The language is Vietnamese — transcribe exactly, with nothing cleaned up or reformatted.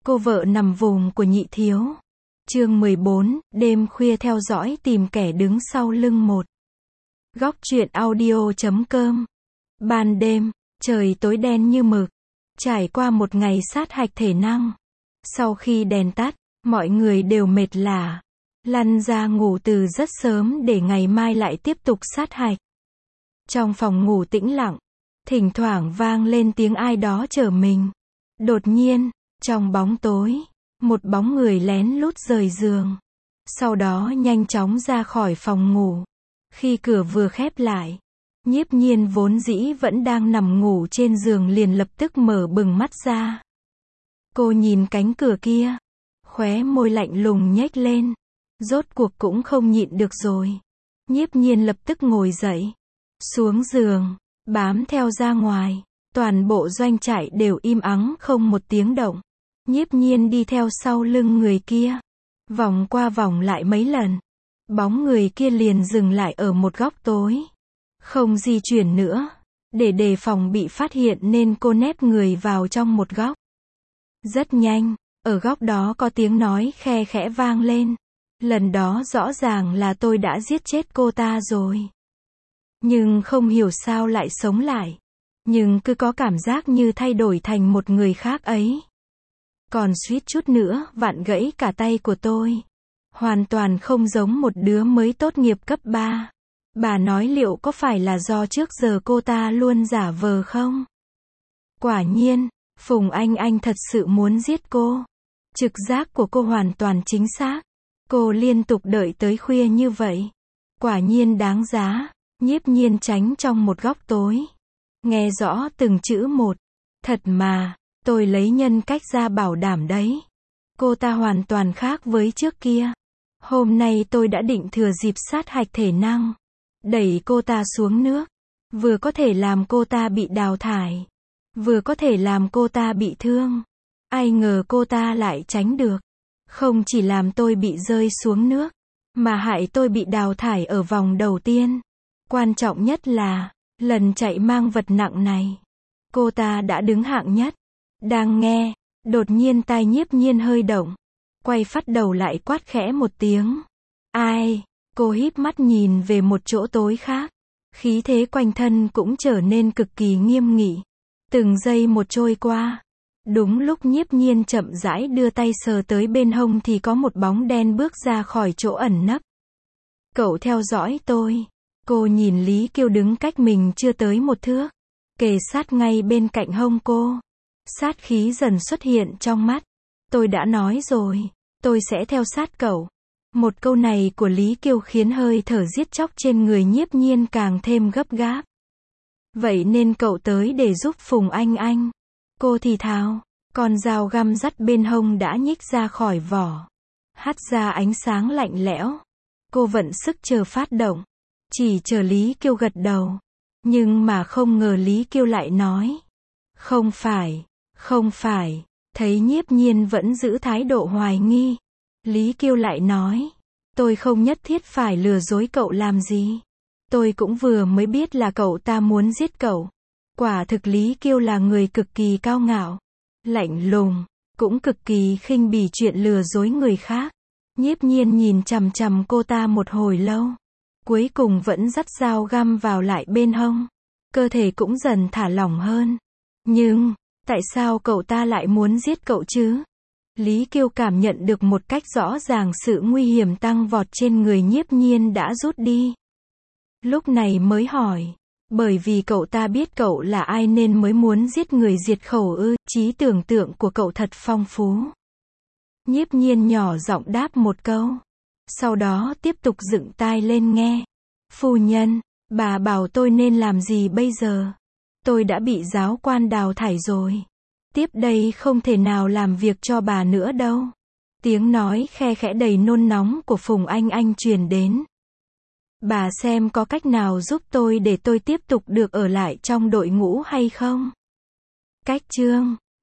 Cô vợ nằm vùng của nhị thiếu. Chương mười bốn, đêm khuya theo dõi tìm kẻ đứng sau lưng một. Góc truyện audio chấm com. Ban đêm, trời tối đen như mực. Trải qua một ngày sát hạch thể năng. Sau khi đèn tắt, mọi người đều mệt lả. Lăn ra ngủ từ rất sớm để ngày mai lại tiếp tục sát hạch. Trong phòng ngủ tĩnh lặng, thỉnh thoảng vang lên tiếng ai đó chở mình. Đột nhiên, trong bóng tối, một bóng người lén lút rời giường. Sau đó nhanh chóng ra khỏi phòng ngủ. Khi cửa vừa khép lại, Nhiếp Nhiên vốn dĩ vẫn đang nằm ngủ trên giường liền lập tức mở bừng mắt ra. Cô nhìn cánh cửa kia, khóe môi lạnh lùng nhếch lên. Rốt cuộc cũng không nhịn được rồi. Nhiếp Nhiên lập tức ngồi dậy, xuống giường, bám theo ra ngoài. Toàn bộ doanh trại đều im ắng không một tiếng động. Nhiếp Nhiên đi theo sau lưng người kia, vòng qua vòng lại mấy lần. Bóng người kia liền dừng lại ở một góc tối, không di chuyển nữa. Để đề phòng bị phát hiện nên cô nép người vào trong một góc. Rất nhanh, ở góc đó có tiếng nói khe khẽ vang lên. Lần đó rõ ràng là tôi đã giết chết cô ta rồi. Nhưng không hiểu sao lại sống lại. Nhưng cứ có cảm giác như thay đổi thành một người khác ấy. Còn suýt chút nữa vặn gãy cả tay của tôi. Hoàn toàn không giống một đứa mới tốt nghiệp cấp ba. Bà nói liệu có phải là do trước giờ cô ta luôn giả vờ không? Quả nhiên, Phùng Anh Anh thật sự muốn giết cô. Trực giác của cô hoàn toàn chính xác. Cô liên tục đợi tới khuya như vậy. Quả nhiên đáng giá. Nhiếp Nhiên tránh trong một góc tối. Nghe rõ từng chữ một. Thật mà, tôi lấy nhân cách ra bảo đảm đấy. Cô ta hoàn toàn khác với trước kia. Hôm nay tôi đã định thừa dịp sát hạch thể năng, đẩy cô ta xuống nước. Vừa có thể làm cô ta bị đào thải, vừa có thể làm cô ta bị thương. Ai ngờ cô ta lại tránh được. Không chỉ làm tôi bị rơi xuống nước, mà hại tôi bị đào thải ở vòng đầu tiên. Quan trọng nhất là, lần chạy mang vật nặng này, cô ta đã đứng hạng nhất. Đang nghe, đột nhiên tai Nhiếp Nhiên hơi động. Quay phắt đầu lại quát khẽ một tiếng. Ai? Cô híp mắt nhìn về một chỗ tối khác. Khí thế quanh thân cũng trở nên cực kỳ nghiêm nghị. Từng giây một trôi qua. Đúng lúc Nhiếp Nhiên chậm rãi đưa tay sờ tới bên hông thì có một bóng đen bước ra khỏi chỗ ẩn nấp. Cậu theo dõi tôi. Cô nhìn Lý Kiêu đứng cách mình chưa tới một thước, kề sát ngay bên cạnh hông cô. Sát khí dần xuất hiện trong mắt. Tôi đã nói rồi, tôi sẽ theo sát cậu. Một câu này của Lý Kiêu khiến hơi thở giết chóc trên người Nhiếp Nhiên càng thêm gấp gáp. Vậy nên cậu tới để giúp Phùng Anh Anh. Cô thì thào, con dao găm dắt bên hông đã nhích ra khỏi vỏ. Hắt ra ánh sáng lạnh lẽo. Cô vận sức chờ phát động. Chỉ chờ Lý Kiêu gật đầu. Nhưng mà không ngờ Lý Kiêu lại nói. Không phải, không phải. Thấy Nhiếp Nhiên vẫn giữ thái độ hoài nghi. Lý Kiêu lại nói. Tôi không nhất thiết phải lừa dối cậu làm gì. Tôi cũng vừa mới biết là cậu ta muốn giết cậu. Quả thực Lý Kiêu là người cực kỳ cao ngạo, lạnh lùng, cũng cực kỳ khinh bỉ chuyện lừa dối người khác. Nhiếp Nhiên nhìn chằm chằm cô ta một hồi lâu. Cuối cùng vẫn dắt dao găm vào lại bên hông. Cơ thể cũng dần thả lỏng hơn. Nhưng, tại sao cậu ta lại muốn giết cậu chứ? Lý Kiêu cảm nhận được một cách rõ ràng sự nguy hiểm tăng vọt trên người Nhiếp Nhiên đã rút đi. Lúc này mới hỏi. Bởi vì cậu ta biết cậu là ai nên mới muốn giết người diệt khẩu ư? Trí tưởng tượng của cậu thật phong phú. Nhiếp Nhiên nhỏ giọng đáp một câu. Sau đó tiếp tục dựng tai lên nghe. Phu nhân, bà bảo tôi nên làm gì bây giờ? Tôi đã bị giáo quan đào thải rồi. Tiếp đây không thể nào làm việc cho bà nữa đâu. Tiếng nói khe khẽ đầy nôn nóng của Phùng Anh Anh truyền đến. Bà xem có cách nào giúp tôi để tôi tiếp tục được ở lại trong đội ngũ hay không? Cách chương